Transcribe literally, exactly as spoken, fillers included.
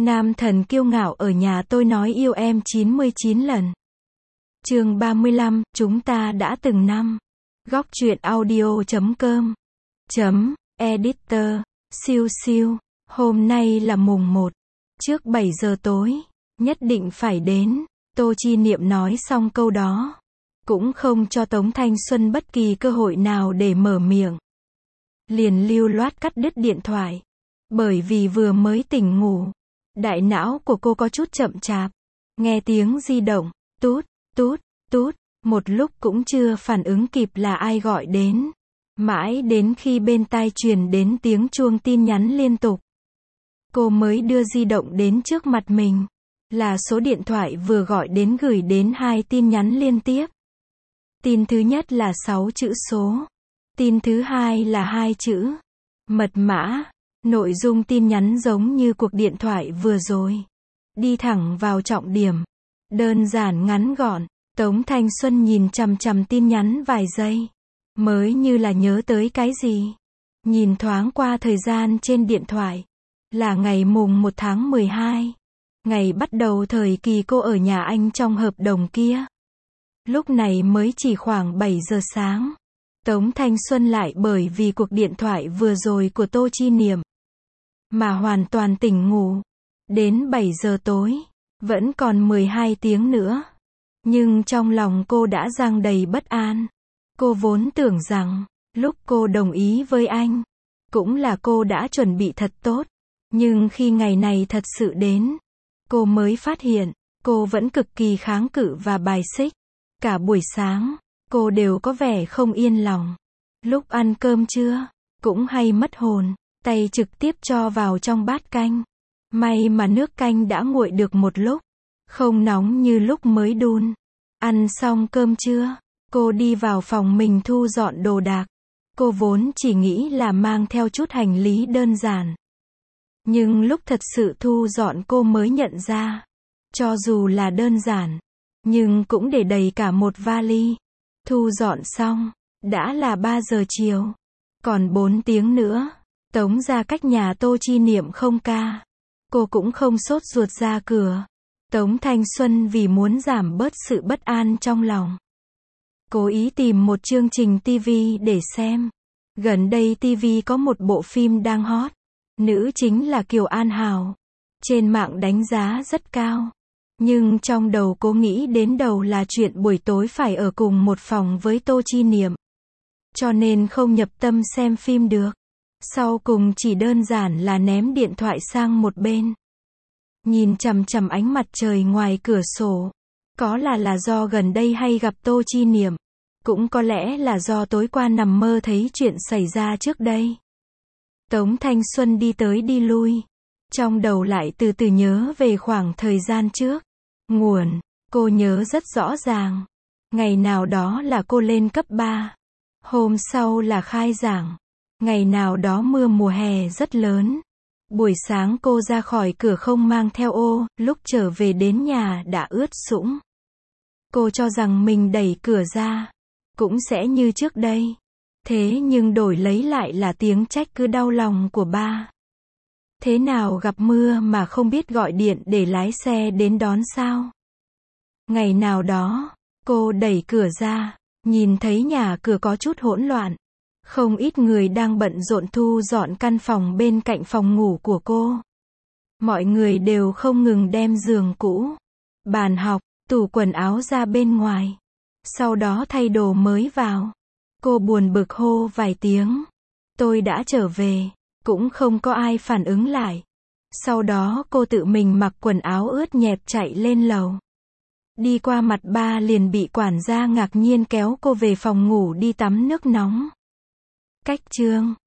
Nam thần kiêu ngạo ở nhà tôi nói yêu em chín mươi chín lần. Chương ba mươi lăm, chúng ta đã từng năm. Góc truyện audio chấm com chấm editor. Siêu siêu, hôm nay là mùng một. Trước bảy giờ tối, nhất định phải đến. Tô Chi Niệm nói xong câu đó, cũng không cho Tống Thanh Xuân bất kỳ cơ hội nào để mở miệng. Liền lưu loát cắt đứt điện thoại. Bởi vì vừa mới tỉnh ngủ, đại não của cô có chút chậm chạp. Nghe tiếng di động, tút, tút, tút, một lúc cũng chưa phản ứng kịp là ai gọi đến. Mãi đến khi bên tai truyền đến tiếng chuông tin nhắn liên tục, cô mới đưa di động đến trước mặt mình. Là số điện thoại vừa gọi đến gửi đến hai tin nhắn liên tiếp. Tin thứ nhất là sáu chữ số. Tin thứ hai là hai chữ mật mã. Nội dung tin nhắn giống như cuộc điện thoại vừa rồi. Đi thẳng vào trọng điểm. Đơn giản ngắn gọn. Tống Thanh Xuân nhìn chằm chằm tin nhắn vài giây. Mới như là nhớ tới cái gì. Nhìn thoáng qua thời gian trên điện thoại. Là ngày mùng một tháng mười hai. Ngày bắt đầu thời kỳ cô ở nhà anh trong hợp đồng kia. Lúc này mới chỉ khoảng bảy giờ sáng. Tống Thanh Xuân lại bởi vì cuộc điện thoại vừa rồi của Tô Chi Niệm mà hoàn toàn tỉnh ngủ. Đến bảy giờ tối, vẫn còn mười hai tiếng nữa. Nhưng trong lòng cô đã giăng đầy bất an. Cô vốn tưởng rằng, lúc cô đồng ý với anh, cũng là cô đã chuẩn bị thật tốt. Nhưng khi ngày này thật sự đến, cô mới phát hiện, cô vẫn cực kỳ kháng cự và bài xích. Cả buổi sáng, cô đều có vẻ không yên lòng. Lúc ăn cơm trưa, cũng hay mất hồn, tay trực tiếp cho vào trong bát canh. May mà nước canh đã nguội được một lúc, không nóng như lúc mới đun. Ăn xong cơm trưa, cô đi vào phòng mình thu dọn đồ đạc. Cô vốn chỉ nghĩ là mang theo chút hành lý đơn giản. Nhưng lúc thật sự thu dọn cô mới nhận ra, cho dù là đơn giản, nhưng cũng để đầy cả một vali. Thu dọn xong, đã là ba giờ chiều. Còn bốn tiếng nữa, Tống ra cách nhà Tô Chi Niệm không ca. Cô cũng không sốt ruột ra cửa. Tống Thanh Xuân vì muốn giảm bớt sự bất an trong lòng, cố ý tìm một chương trình ti vi để xem. Gần đây ti vi có một bộ phim đang hot. Nữ chính là Kiều An Hảo. Trên mạng đánh giá rất cao. Nhưng trong đầu cô nghĩ đến đầu là chuyện buổi tối phải ở cùng một phòng với Tô Chi Niệm. Cho nên không nhập tâm xem phim được. Sau cùng chỉ đơn giản là ném điện thoại sang một bên. Nhìn chằm chằm ánh mặt trời ngoài cửa sổ. Có là là do gần đây hay gặp Tô Chi Niệm. Cũng có lẽ là do tối qua nằm mơ thấy chuyện xảy ra trước đây. Tống Thanh Xuân đi tới đi lui. Trong đầu lại từ từ nhớ về khoảng thời gian trước. Nguồn, cô nhớ rất rõ ràng. Ngày nào đó là cô lên cấp ba. Hôm sau là khai giảng. Ngày nào đó mưa mùa hè rất lớn. Buổi sáng cô ra khỏi cửa không mang theo ô, lúc trở về đến nhà đã ướt sũng. Cô cho rằng mình đẩy cửa ra, cũng sẽ như trước đây. Thế nhưng đổi lấy lại là tiếng trách cứ đau lòng của ba. Thế nào gặp mưa mà không biết gọi điện để lái xe đến đón sao? Ngày nào đó, cô đẩy cửa ra, nhìn thấy nhà cửa có chút hỗn loạn. Không ít người đang bận rộn thu dọn căn phòng bên cạnh phòng ngủ của cô. Mọi người đều không ngừng đem giường cũ, bàn học, tủ quần áo ra bên ngoài. Sau đó thay đồ mới vào. Cô buồn bực hô vài tiếng. Tôi đã trở về. Cũng không có ai phản ứng lại. Sau đó cô tự mình mặc quần áo ướt nhẹp chạy lên lầu. Đi qua mặt ba liền bị quản gia ngạc nhiên kéo cô về phòng ngủ đi tắm nước nóng. Cách chương